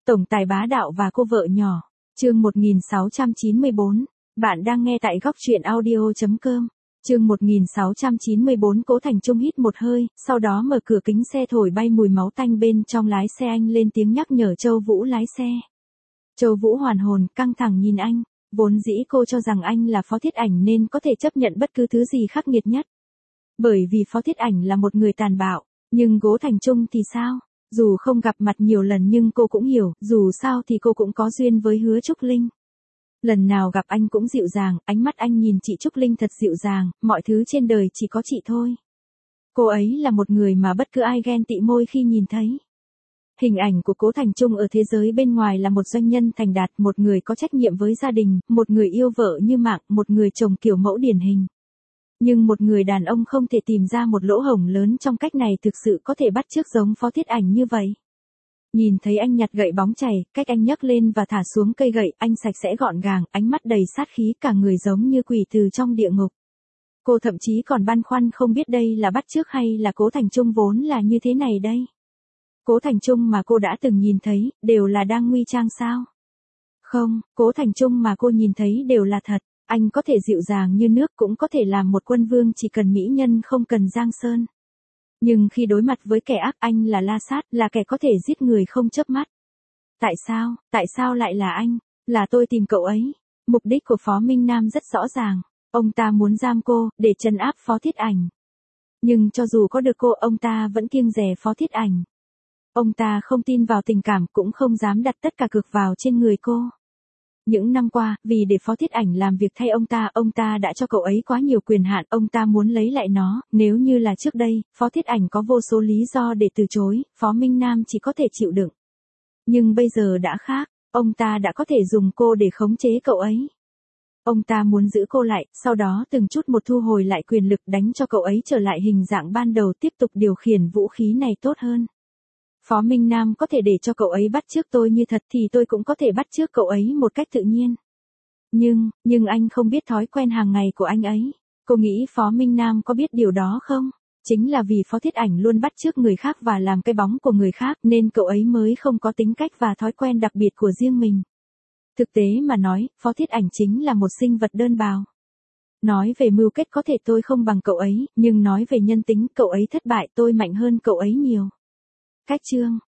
Tổng tài bá đạo và cô vợ nhỏ. Chương 1694. Bạn đang nghe tại góc truyện audio.com. Chương 1694. Cố Thành Trung hít một hơi, sau đó mở cửa kính xe thổi bay mùi máu tanh bên trong. Lái xe anh lên tiếng nhắc nhở Châu Vũ lái xe. Châu Vũ hoàn hồn, căng thẳng nhìn anh. Vốn dĩ cô cho rằng anh là Phó Thiết Ảnh nên có thể chấp nhận bất cứ thứ gì khắc nghiệt nhất. Bởi vì Phó Thiết Ảnh là một người tàn bạo, nhưng Cố Thành Trung thì sao? Dù không gặp mặt nhiều lần nhưng cô cũng hiểu, dù sao thì cô cũng có duyên với Hứa Trúc Linh. Lần nào gặp anh cũng dịu dàng, ánh mắt anh nhìn chị Trúc Linh thật dịu dàng, mọi thứ trên đời chỉ có chị thôi. Cô ấy là một người mà bất cứ ai ghen tị môi khi nhìn thấy. Hình ảnh của Cố Thành Trung ở thế giới bên ngoài là một doanh nhân thành đạt, một người có trách nhiệm với gia đình, một người yêu vợ như mạng, một người chồng kiểu mẫu điển hình. Nhưng một người đàn ông không thể tìm ra một lỗ hổng lớn trong cách này thực sự có thể bắt chước giống Phó Thiết Ảnh như vậy. Nhìn thấy anh nhặt gậy bóng chày, cách anh nhấc lên và thả xuống cây gậy, anh sạch sẽ gọn gàng, ánh mắt đầy sát khí, cả người giống như quỷ từ trong địa ngục. Cô thậm chí còn băn khoăn không biết đây là bắt chước hay là Cố Thành Trung vốn là như thế này đây. Cố Thành Trung mà cô đã từng nhìn thấy, đều là đang nguy trang sao? Không, Cố Thành Trung mà cô nhìn thấy đều là thật. Anh có thể dịu dàng như nước, cũng có thể làm một quân vương chỉ cần mỹ nhân không cần giang sơn. Nhưng khi đối mặt với kẻ ác, anh là La Sát, là kẻ có thể giết người không chớp mắt. Tại sao lại là anh? Là tôi tìm cậu ấy. Mục đích của Phó Minh Nam rất rõ ràng. Ông ta muốn giam cô, để trấn áp Phó Thiết Ảnh. Nhưng cho dù có được cô, ông ta vẫn kiêng dè Phó Thiết Ảnh. Ông ta không tin vào tình cảm, cũng không dám đặt tất cả cược vào trên người cô. Những năm qua, vì để Phó Thiết Ảnh làm việc thay ông ta đã cho cậu ấy quá nhiều quyền hạn, ông ta muốn lấy lại nó. Nếu như là trước đây, Phó Thiết Ảnh có vô số lý do để từ chối, Phó Minh Nam chỉ có thể chịu đựng. Nhưng bây giờ đã khác, ông ta đã có thể dùng cô để khống chế cậu ấy. Ông ta muốn giữ cô lại, sau đó từng chút một thu hồi lại quyền lực, đánh cho cậu ấy trở lại hình dạng ban đầu, tiếp tục điều khiển vũ khí này tốt hơn. Phó Minh Nam có thể để cho cậu ấy bắt chước tôi như thật thì tôi cũng có thể bắt chước cậu ấy một cách tự nhiên. Nhưng anh không biết thói quen hàng ngày của anh ấy. Cô nghĩ Phó Minh Nam có biết điều đó không? Chính là vì Phó Thiết Ảnh luôn bắt chước người khác và làm cái bóng của người khác nên cậu ấy mới không có tính cách và thói quen đặc biệt của riêng mình. Thực tế mà nói, Phó Thiết Ảnh chính là một sinh vật đơn bào. Nói về mưu kết có thể tôi không bằng cậu ấy, nhưng nói về nhân tính cậu ấy thất bại, tôi mạnh hơn cậu ấy nhiều. Cách chương,